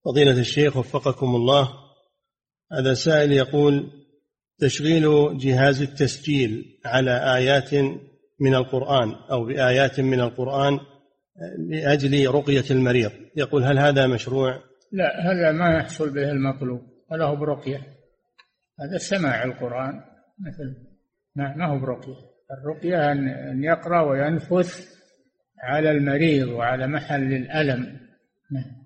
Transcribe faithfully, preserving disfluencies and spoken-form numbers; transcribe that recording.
فضيلة الشيخ وفقكم الله، هذا سائل يقول: تشغيل جهاز التسجيل على آيات من القرآن أو بآيات من القرآن لأجل رقية المريض، يقول هل هذا مشروع؟ لا، هذا ما يحصل به المطلوب ولا هو برقية، هذا سماع القرآن مثل ما هو برقية. الرقية أن يقرأ وينفث على المريض وعلى محل الألم.